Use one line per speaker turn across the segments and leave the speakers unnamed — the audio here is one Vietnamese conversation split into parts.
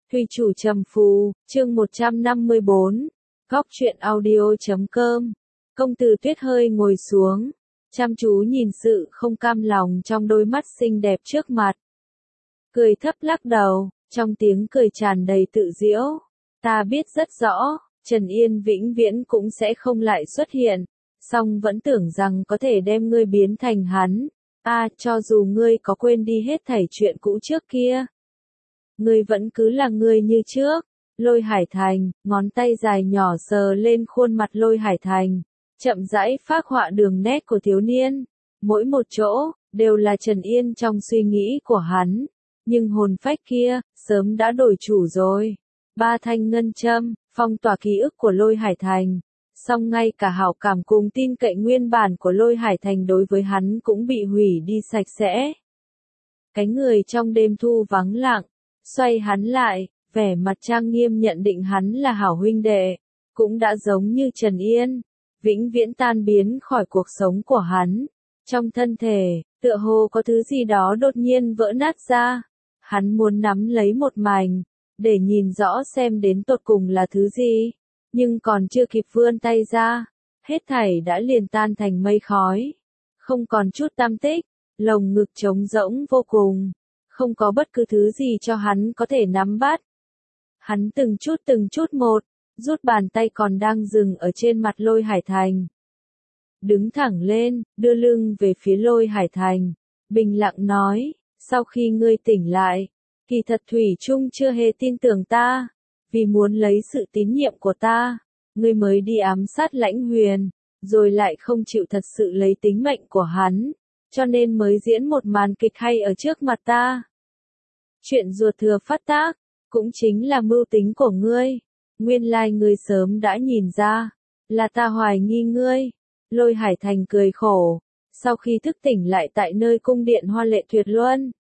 Thủy chủ trầm phù, chương 154, góc truyện audio.com. Công tử Tuyết hơi ngồi xuống, chăm chú nhìn sự không cam lòng trong đôi mắt xinh đẹp trước mặt. Cười thấp lắc đầu, trong tiếng cười tràn đầy tự giễu. Ta biết rất rõ, Trần Yên vĩnh viễn cũng sẽ không lại xuất hiện, song vẫn tưởng rằng có thể đem ngươi biến thành hắn. Cho dù ngươi có quên đi hết thảy chuyện cũ trước kia, ngươi vẫn cứ là ngươi như trước. Lôi Hải Thành, ngón tay dài nhỏ sờ lên khuôn mặt Lôi Hải Thành, chậm rãi phác họa đường nét của thiếu niên. Mỗi một chỗ, đều là Trần Yên trong suy nghĩ của hắn. Nhưng hồn phách kia, sớm đã đổi chủ rồi. Ba thanh ngân châm, phong tỏa ký ức của Lôi Hải Thành. Song ngay cả hảo cảm cùng tin cậy nguyên bản của Lôi Hải Thành đối với hắn cũng bị hủy đi sạch sẽ. Cái người trong đêm thu vắng lặng, xoay hắn lại, vẻ mặt trang nghiêm nhận định hắn là hảo huynh đệ, cũng đã giống như Trần Yên, vĩnh viễn tan biến khỏi cuộc sống của hắn. Trong thân thể, tựa hồ có thứ gì đó đột nhiên vỡ nát ra, hắn muốn nắm lấy một mảnh, để nhìn rõ xem đến tột cùng là thứ gì, nhưng còn chưa kịp vươn tay ra, hết thảy đã liền tan thành mây khói, không còn chút tăm tích, lồng ngực trống rỗng vô cùng, không có bất cứ thứ gì cho hắn có thể nắm bắt. Hắn từng chút một, rút bàn tay còn đang dừng ở trên mặt Lôi Hải Thành. Đứng thẳng lên, đưa lưng về phía Lôi Hải Thành, bình lặng nói, sau khi ngươi tỉnh lại, kỳ thật thủy chung chưa hề tin tưởng ta, vì muốn lấy sự tín nhiệm của ta, ngươi mới đi ám sát Lãnh Huyền, rồi lại không chịu thật sự lấy tính mệnh của hắn, cho nên mới diễn một màn kịch hay ở trước mặt ta. Chuyện ruột thừa phát tác, cũng chính là mưu tính của ngươi. Nguyên lai ngươi sớm đã nhìn ra, là ta hoài nghi ngươi. Lôi Hải Thành cười khổ, sau khi thức tỉnh lại tại nơi cung điện Hoa Lệ Tuyệt Luân.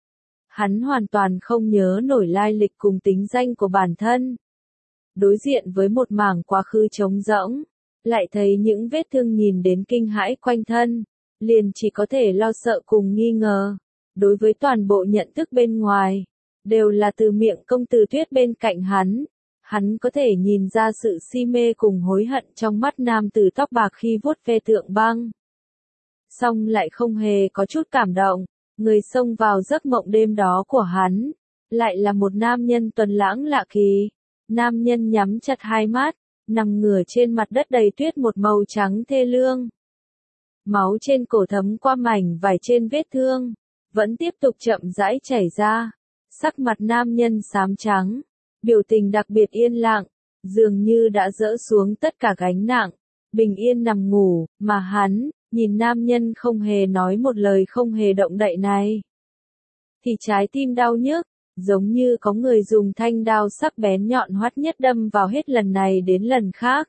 Hắn hoàn toàn không nhớ nổi lai lịch cùng tính danh của bản thân. Đối diện với một mảng quá khứ trống rỗng, lại thấy những vết thương nhìn đến kinh hãi quanh thân, liền chỉ có thể lo sợ cùng nghi ngờ. Đối với toàn bộ nhận thức bên ngoài, đều là từ miệng công tử Tuyết bên cạnh hắn có thể nhìn ra sự si mê cùng hối hận trong mắt nam tử tóc bạc khi vuốt ve Tượng Băng. Song lại không hề có chút cảm động, người xông vào giấc mộng đêm đó của hắn, lại là một nam nhân tuấn lãng lạ kỳ. Nam nhân nhắm chặt hai mắt, nằm ngửa trên mặt đất đầy tuyết một màu trắng thê lương. Máu trên cổ thấm qua mảnh vải trên vết thương, vẫn tiếp tục chậm rãi chảy ra. Sắc mặt nam nhân xám trắng, biểu tình đặc biệt yên lặng, dường như đã dỡ xuống tất cả gánh nặng, bình yên nằm ngủ, mà hắn, nhìn nam nhân không hề nói một lời không hề động đậy này. Thì trái tim đau nhức, giống như có người dùng thanh đao sắc bén nhọn hoắt nhất đâm vào hết lần này đến lần khác.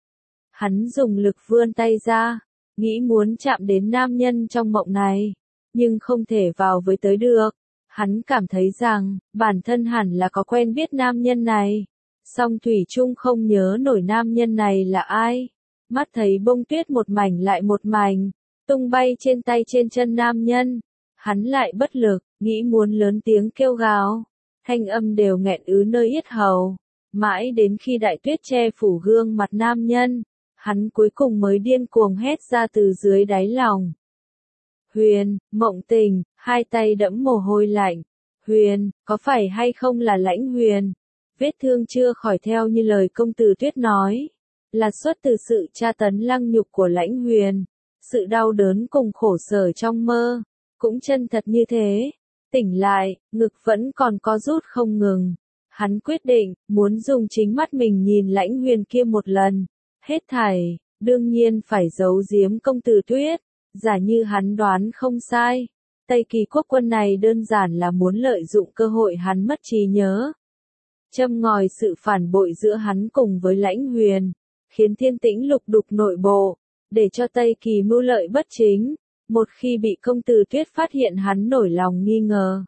Hắn dùng lực vươn tay ra, nghĩ muốn chạm đến nam nhân trong mộng này, nhưng không thể vào với tới được. Hắn cảm thấy rằng, bản thân hẳn là có quen biết nam nhân này. Song thủy chung không nhớ nổi nam nhân này là ai. Mắt thấy bông tuyết một mảnh lại một mảnh, tung bay trên tay trên chân nam nhân. Hắn lại bất lực, nghĩ muốn lớn tiếng kêu gào. Thanh âm đều nghẹn ứ nơi yết hầu. Mãi đến khi đại tuyết che phủ gương mặt nam nhân, hắn cuối cùng mới điên cuồng hét ra từ dưới đáy lòng. Huyền, Mộng Tình, hai tay đẫm mồ hôi lạnh. Huyền, có phải hay không là Lãnh Huyền? Vết thương chưa khỏi theo như lời công tử Tuyết nói, là xuất từ sự tra tấn lăng nhục của Lãnh Huyền. Sự đau đớn cùng khổ sở trong mơ, cũng chân thật như thế. Tỉnh lại, ngực vẫn còn co rút không ngừng. Hắn quyết định, muốn dùng chính mắt mình nhìn Lãnh Huyền kia một lần. Hết thảy, đương nhiên phải giấu giếm công tử Tuyết. Giả như hắn đoán không sai, Tây Kỳ quốc quân này đơn giản là muốn lợi dụng cơ hội hắn mất trí nhớ, châm ngòi sự phản bội giữa hắn cùng với Lãnh Huyền, khiến Thiên Tĩnh lục đục nội bộ, để cho Tây Kỳ mưu lợi bất chính. Một khi bị công tử Tuyết phát hiện hắn nổi lòng nghi ngờ,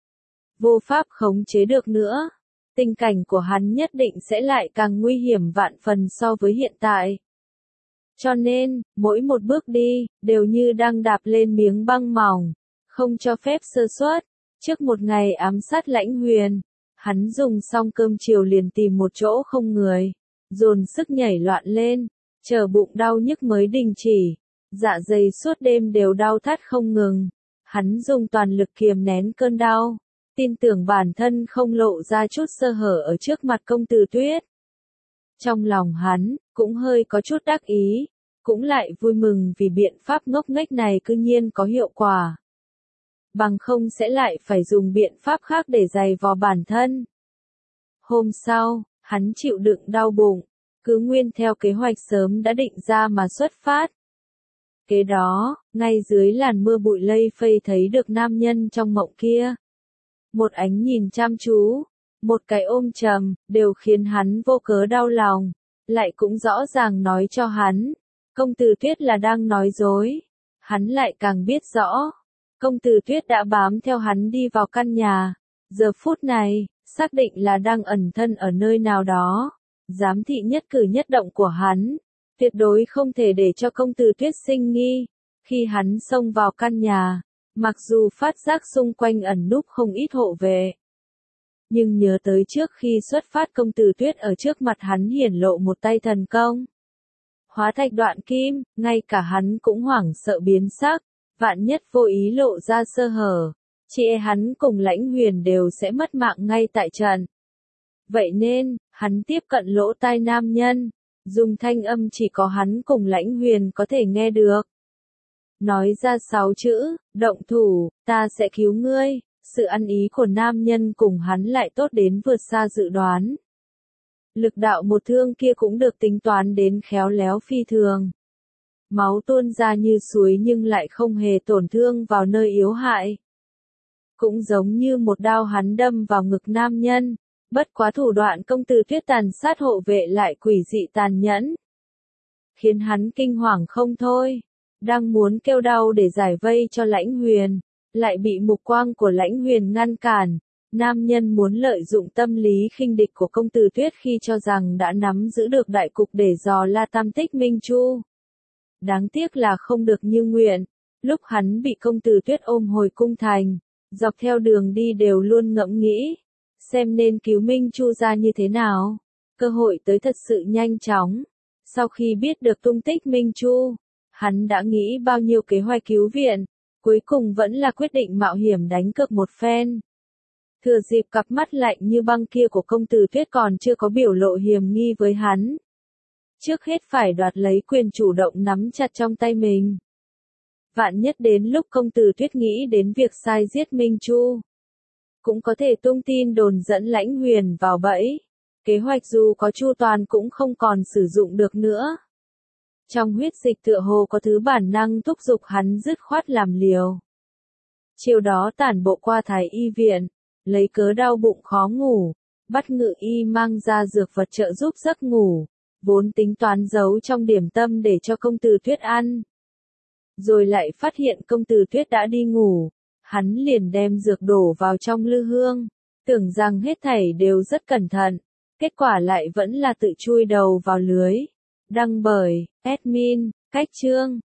vô pháp khống chế được nữa, tình cảnh của hắn nhất định sẽ lại càng nguy hiểm vạn phần so với hiện tại. Cho nên, mỗi một bước đi, đều như đang đạp lên miếng băng mỏng, không cho phép sơ suất. Trước một ngày ám sát Lãnh Huyền, Hắn dùng xong cơm chiều liền tìm một chỗ không người, dồn sức nhảy loạn lên, chờ bụng đau nhức mới đình chỉ, dạ dày suốt đêm đều đau thắt không ngừng. Hắn dùng toàn lực kiềm nén cơn đau, tin tưởng bản thân không lộ ra chút sơ hở ở trước mặt công tử Tuyết. Trong lòng hắn, cũng hơi có chút đắc ý, cũng lại vui mừng vì biện pháp ngốc nghếch này cư nhiên có hiệu quả. Bằng không sẽ lại phải dùng biện pháp khác để giày vò bản thân. Hôm sau, hắn chịu đựng đau bụng, cứ nguyên theo kế hoạch sớm đã định ra mà xuất phát. Kế đó, ngay dưới làn mưa bụi lây phây thấy được nam nhân trong mộng kia. Một ánh nhìn chăm chú, một cái ôm chầm, đều khiến hắn vô cớ đau lòng, lại cũng rõ ràng nói cho hắn, công tử Tuyết là đang nói dối. Hắn lại càng biết rõ, công tử Tuyết đã bám theo hắn đi vào căn nhà, giờ phút này, xác định là đang ẩn thân ở nơi nào đó, giám thị nhất cử nhất động của hắn, tuyệt đối không thể để cho công tử Tuyết sinh nghi. Khi hắn xông vào căn nhà, mặc dù phát giác xung quanh ẩn núp không ít hộ vệ, nhưng nhớ tới trước khi xuất phát công tử Tuyết ở trước mặt hắn hiển lộ một tay thần công. Hóa thạch đoạn kim, ngay cả hắn cũng hoảng sợ biến sắc, vạn nhất vô ý lộ ra sơ hở, chị hắn cùng Lãnh Huyền đều sẽ mất mạng ngay tại trận. Vậy nên, hắn tiếp cận lỗ tai nam nhân, dùng thanh âm chỉ có hắn cùng Lãnh Huyền có thể nghe được. Nói ra 6 chữ, động thủ, ta sẽ cứu ngươi. Sự ăn ý của nam nhân cùng hắn lại tốt đến vượt xa dự đoán. Lực đạo một thương kia cũng được tính toán đến khéo léo phi thường. Máu tuôn ra như suối nhưng lại không hề tổn thương vào nơi yếu hại. Cũng giống như một đao hắn đâm vào ngực nam nhân, bất quá thủ đoạn công tử Tuyết tàn sát hộ vệ lại quỷ dị tàn nhẫn, khiến hắn kinh hoàng không thôi. Đang muốn kêu đau để giải vây cho Lãnh Huyền, lại bị mục quang của Lãnh Huyền ngăn cản. Nam nhân muốn lợi dụng tâm lý khinh địch của công tử Tuyết khi cho rằng đã nắm giữ được đại cục để dò la Tam Tích Minh Chu. Đáng tiếc là không được như nguyện, lúc hắn bị công tử Tuyết ôm hồi cung thành, dọc theo đường đi đều luôn ngẫm nghĩ, xem nên cứu Minh Chu ra như thế nào. Cơ hội tới thật sự nhanh chóng. Sau khi biết được tung tích Minh Chu, hắn đã nghĩ bao nhiêu kế hoạch cứu viện, cuối cùng vẫn là quyết định mạo hiểm đánh cược một phen. Thừa dịp cặp mắt lạnh như băng kia của công tử Tuyết còn chưa có biểu lộ hiềm nghi với hắn, trước hết phải đoạt lấy quyền chủ động nắm chặt trong tay mình. Vạn nhất đến lúc công tử Tuyết nghĩ đến việc sai giết Minh Chu, cũng có thể tung tin đồn dẫn Lãnh Huyền vào bẫy. Kế hoạch dù có chu toàn cũng không còn sử dụng được nữa. Trong huyết dịch tựa hồ có thứ bản năng thúc giục hắn dứt khoát làm liều. Chiều đó tản bộ qua Thái Y viện, lấy cớ đau bụng khó ngủ, bắt Ngự Y mang ra dược vật trợ giúp giấc ngủ, vốn tính toán giấu trong điểm tâm để cho công tử Tuyết ăn. Rồi lại phát hiện công tử Tuyết đã đi ngủ, hắn liền đem dược đổ vào trong lư hương, tưởng rằng hết thảy đều rất cẩn thận, kết quả lại vẫn là tự chui đầu vào lưới. Đăng bởi admin, Cách Chương.